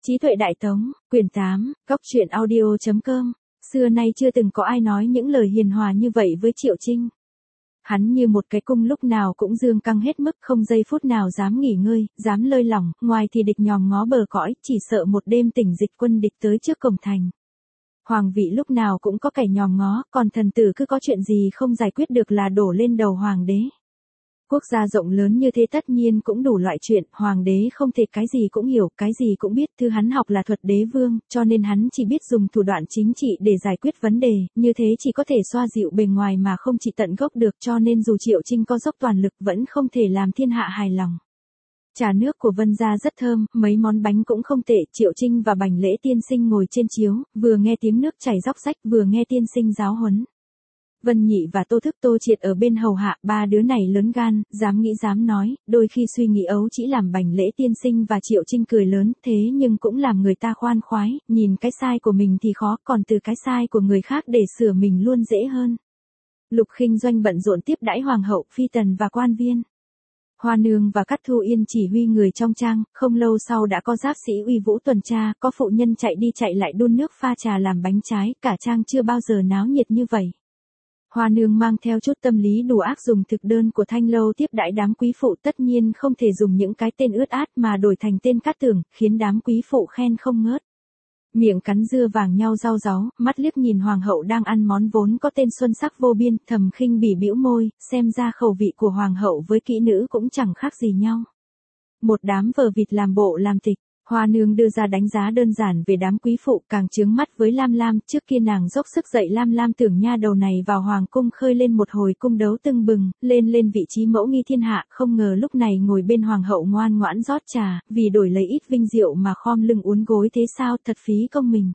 Trí tuệ Đại Tống, quyển 8, Góc truyện audio.com. Xưa nay chưa từng có ai nói những lời hiền hòa như vậy với Triệu Trinh. Hắn như một cái cung lúc nào cũng dương căng hết mức, không giây phút nào dám nghỉ ngơi, dám lơi lỏng, ngoài thì địch nhòm ngó bờ cõi, chỉ sợ một đêm tỉnh dịch quân địch tới trước cổng thành. Hoàng vị lúc nào cũng có kẻ nhòm ngó, còn thần tử cứ có chuyện gì không giải quyết được là đổ lên đầu hoàng đế. Quốc gia rộng lớn như thế tất nhiên cũng đủ loại chuyện, hoàng đế không thể cái gì cũng hiểu, cái gì cũng biết, thứ hắn học là thuật đế vương, cho nên hắn chỉ biết dùng thủ đoạn chính trị để giải quyết vấn đề, như thế chỉ có thể xoa dịu bề ngoài mà không trị tận gốc được, cho nên dù Triệu Trinh có dốc toàn lực vẫn không thể làm thiên hạ hài lòng. Trà nước của Vân gia rất thơm, mấy món bánh cũng không tệ, Triệu Trinh và Bành Lễ tiên sinh ngồi trên chiếu, vừa nghe tiếng nước chảy róc rách, vừa nghe tiên sinh giáo huấn. Vân Nhị và Tô Thức Tô Triệt ở bên hầu hạ, ba đứa này lớn gan, dám nghĩ dám nói, đôi khi suy nghĩ ấu chỉ làm Bành Lễ tiên sinh và Triệu Trinh cười lớn, thế nhưng cũng làm người ta khoan khoái, nhìn cái sai của mình thì khó, còn từ cái sai của người khác để sửa mình luôn dễ hơn. Lục Khinh Doanh bận rộn tiếp đãi hoàng hậu, phi tần và quan viên. Hoa Nương và Cát Thu Yên chỉ huy người trong trang, không lâu sau đã có giáp sĩ uy vũ tuần tra, có phụ nhân chạy đi chạy lại đun nước pha trà làm bánh trái, cả trang chưa bao giờ náo nhiệt như vậy. Hoa Nương mang theo chút tâm lý đủ ác dùng thực đơn của Thanh Lâu tiếp đãi đám quý phụ, tất nhiên không thể dùng những cái tên ướt át mà đổi thành tên Cát Tường, khiến đám quý phụ khen không ngớt. Miệng cắn dưa vàng nhau rau ráu, mắt liếc nhìn hoàng hậu đang ăn món vốn có tên xuân sắc vô biên, thầm khinh bỉ bĩu môi, xem ra khẩu vị của hoàng hậu với kỹ nữ cũng chẳng khác gì nhau. Một đám vờ vịt làm bộ làm tịch. Hoa Nương đưa ra đánh giá đơn giản về đám quý phụ, càng chướng mắt với Lam Lam, trước kia nàng dốc sức dạy Lam Lam tưởng nha đầu này vào hoàng cung khơi lên một hồi cung đấu tưng bừng, lên vị trí mẫu nghi thiên hạ, không ngờ lúc này ngồi bên hoàng hậu ngoan ngoãn rót trà, vì đổi lấy ít vinh diệu mà khom lưng uốn gối thế sao, thật phí công mình.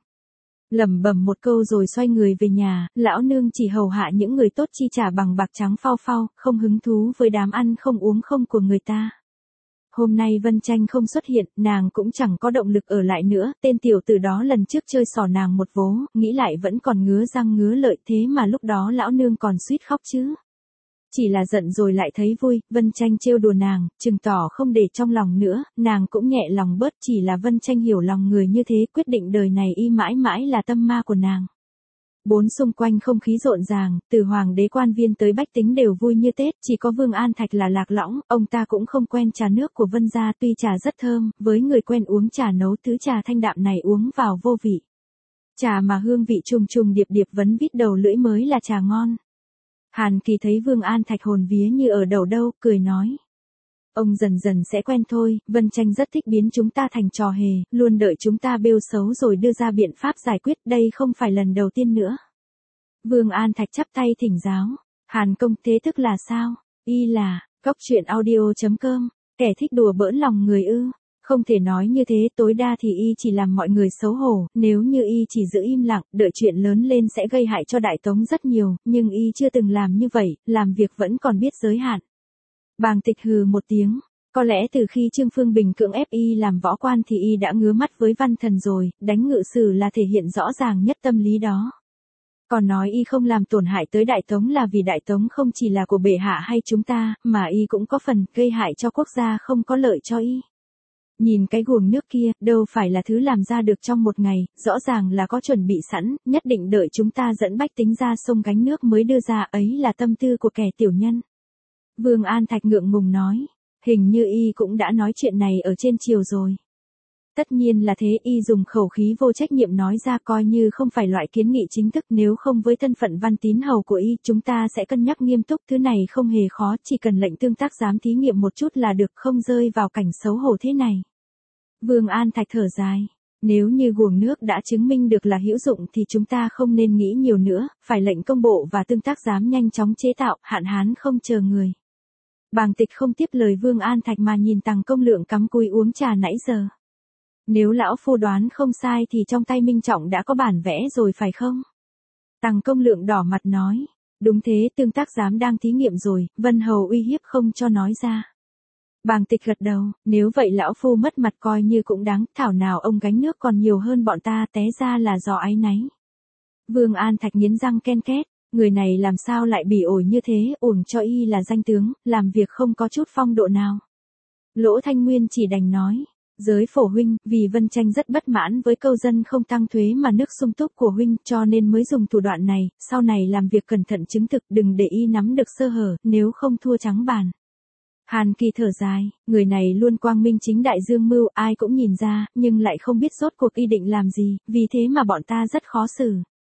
Lẩm bẩm một câu rồi xoay người về nhà, lão nương chỉ hầu hạ những người tốt chi trả bằng bạc trắng phao phao, không hứng thú với đám ăn không uống không của người ta. Hôm nay Vân Tranh không xuất hiện, nàng cũng chẳng có động lực ở lại nữa, tên tiểu tử đó lần trước chơi xỏ nàng một vố, nghĩ lại vẫn còn ngứa răng ngứa lợi, thế mà lúc đó lão nương còn suýt khóc chứ. Chỉ là giận rồi lại thấy vui, Vân Tranh trêu đùa nàng, chừng tỏ không để trong lòng nữa, nàng cũng nhẹ lòng bớt, chỉ là Vân Tranh hiểu lòng người như thế, quyết định đời này y mãi mãi là tâm ma của nàng. Bốn xung quanh không khí rộn ràng, từ hoàng đế quan viên tới bách tính đều vui như Tết, chỉ có Vương An Thạch là lạc lõng, ông ta cũng không quen trà nước của Vân gia, tuy trà rất thơm, với người quen uống trà nấu thứ trà thanh đạm này uống vào vô vị. Trà mà hương vị trùng trùng điệp điệp vấn vít đầu lưỡi mới là trà ngon. Hàn Kỳ thấy Vương An Thạch hồn vía như ở đầu đâu, cười nói. Ông dần dần sẽ quen thôi, Vân Tranh rất thích biến chúng ta thành trò hề, luôn đợi chúng ta bêu xấu rồi đưa ra biện pháp giải quyết, đây không phải lần đầu tiên nữa. Vương An Thạch chắp tay thỉnh giáo, Hàn công thế thức là sao? Y là, Góc truyện audio.com, kẻ thích đùa bỡn lòng người ư? Không thể nói như thế, tối đa thì y chỉ làm mọi người xấu hổ, nếu như y chỉ giữ im lặng, đợi chuyện lớn lên sẽ gây hại cho Đại Tống rất nhiều, nhưng y chưa từng làm như vậy, làm việc vẫn còn biết giới hạn. Bàng Tịch hừ một tiếng, có lẽ từ khi Trương Phương Bình cưỡng ép y làm võ quan thì y đã ngứa mắt với văn thần rồi, đánh ngự sử là thể hiện rõ ràng nhất tâm lý đó. Còn nói y không làm tổn hại tới Đại Tống là vì Đại Tống không chỉ là của bệ hạ hay chúng ta, mà y cũng có phần gây hại cho quốc gia không có lợi cho y. Nhìn cái guồng nước kia, đâu phải là thứ làm ra được trong một ngày, rõ ràng là có chuẩn bị sẵn, nhất định đợi chúng ta dẫn bách tính ra sông gánh nước mới đưa ra, ấy là tâm tư của kẻ tiểu nhân. Vương An Thạch ngượng ngùng nói, hình như y cũng đã nói chuyện này ở trên triều rồi. Tất nhiên là thế, y dùng khẩu khí vô trách nhiệm nói ra, coi như không phải loại kiến nghị chính thức, nếu không với thân phận văn tín hầu của y, chúng ta sẽ cân nhắc nghiêm túc, thứ này không hề khó, chỉ cần lệnh tương tác dám thí nghiệm một chút là được, không rơi vào cảnh xấu hổ thế này. Vương An Thạch thở dài, nếu như guồng nước đã chứng minh được là hữu dụng thì chúng ta không nên nghĩ nhiều nữa, phải lệnh công bộ và tương tác dám nhanh chóng chế tạo, hạn hán không chờ người. Bàng Tịch không tiếp lời Vương An Thạch mà nhìn Tằng Công Lượng cắm cúi uống trà nãy giờ. Nếu lão phu đoán không sai thì trong tay Minh Trọng đã có bản vẽ rồi phải không? Tằng Công Lượng đỏ mặt nói, đúng thế, tương tác giám đang thí nghiệm rồi, Vân Hầu uy hiếp không cho nói ra. Bàng Tịch gật đầu, nếu vậy lão phu mất mặt coi như cũng đáng, thảo nào ông gánh nước còn nhiều hơn bọn ta, té ra là do áy náy. Vương An Thạch nghiến răng ken két, người này làm sao lại bỉ ổi như thế, uổng cho y là danh tướng, làm việc không có chút phong độ nào. Lỗ Thanh Nguyên chỉ đành nói, Giới phổ huynh, vì Vân Tranh rất bất mãn với câu dân không tăng thuế mà nước sung túc của huynh, cho nên mới dùng thủ đoạn này, sau này làm việc cẩn thận chứng thực, đừng để y nắm được sơ hở, nếu không thua trắng bàn. Hàn Kỳ thở dài, người này luôn quang minh chính đại dương mưu, ai cũng nhìn ra, nhưng lại không biết rốt cuộc y định làm gì, vì thế mà bọn ta rất khó xử.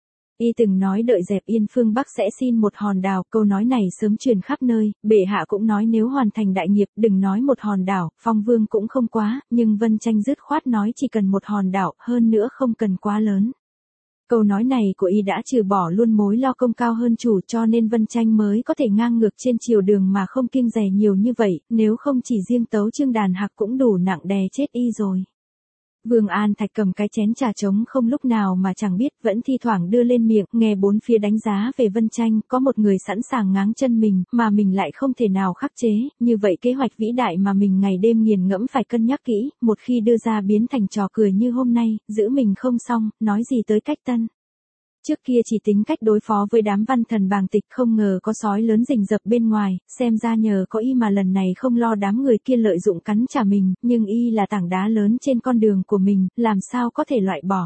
Y từng nói đợi dẹp yên phương Bắc sẽ xin một hòn đảo, câu nói này sớm truyền khắp nơi, bệ hạ cũng nói nếu hoàn thành đại nghiệp đừng nói một hòn đảo, Phong Vương cũng không quá, nhưng Vân Tranh dứt khoát nói chỉ cần một hòn đảo, hơn nữa không cần quá lớn. Câu nói này của y đã trừ bỏ luôn mối lo công cao hơn chủ, cho nên Vân Tranh mới có thể ngang ngược trên triều đường mà không kiêng dè nhiều như vậy, nếu không chỉ riêng Tấu Chương Đàn Hạc cũng đủ nặng đè chết y rồi. Vương An Thạch cầm cái chén trà trống không lúc nào mà chẳng biết, vẫn thi thoảng đưa lên miệng, nghe bốn phía đánh giá về Vân Tranh, có một người sẵn sàng ngáng chân mình, mà mình lại không thể nào khắc chế, như vậy kế hoạch vĩ đại mà mình ngày đêm nghiền ngẫm phải cân nhắc kỹ, một khi đưa ra biến thành trò cười như hôm nay, giữ mình không xong, nói gì tới cách tân. Trước kia chỉ tính cách đối phó với đám văn thần bàng tịch, không ngờ có sói lớn rình rập bên ngoài, xem ra nhờ có y mà lần này không lo đám người kia lợi dụng cắn trả mình, nhưng y là tảng đá lớn trên con đường của mình, làm sao có thể loại bỏ.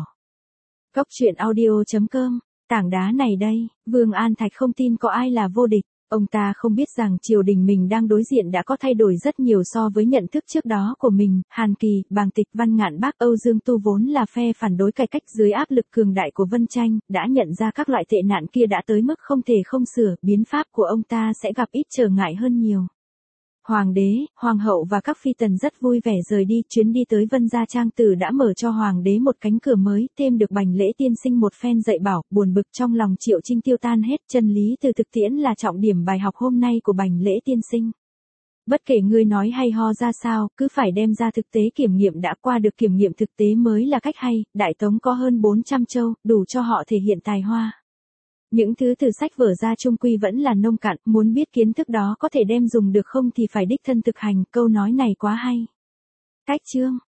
Cốc truyện audio.com, tảng đá này đây, Vương An Thạch không tin có ai là vô địch. Ông ta không biết rằng triều đình mình đang đối diện đã có thay đổi rất nhiều so với nhận thức trước đó của mình, Hàn Kỳ, Bàng Tịch, Văn Ngạn Bác, Âu Dương Tu vốn là phe phản đối cải cách dưới áp lực cường đại của Vân Tranh, đã nhận ra các loại tệ nạn kia đã tới mức không thể không sửa, biến pháp của ông ta sẽ gặp ít trở ngại hơn nhiều. Hoàng đế, hoàng hậu và các phi tần rất vui vẻ rời đi, chuyến đi tới Vân Gia Trang Tử đã mở cho hoàng đế một cánh cửa mới, thêm được Bành Lễ tiên sinh một phen dạy bảo, buồn bực trong lòng Triệu Trinh tiêu tan hết, chân lý từ thực tiễn là trọng điểm bài học hôm nay của Bành Lễ tiên sinh. Bất kể ngươi nói hay ho ra sao, cứ phải đem ra thực tế kiểm nghiệm, đã qua được kiểm nghiệm thực tế mới là cách hay, Đại Tống có hơn 400 châu, đủ cho họ thể hiện tài hoa. Những thứ từ sách vở ra chung quy vẫn là nông cạn, muốn biết kiến thức đó có thể đem dùng được không thì phải đích thân thực hành, câu nói này quá hay. Cách chương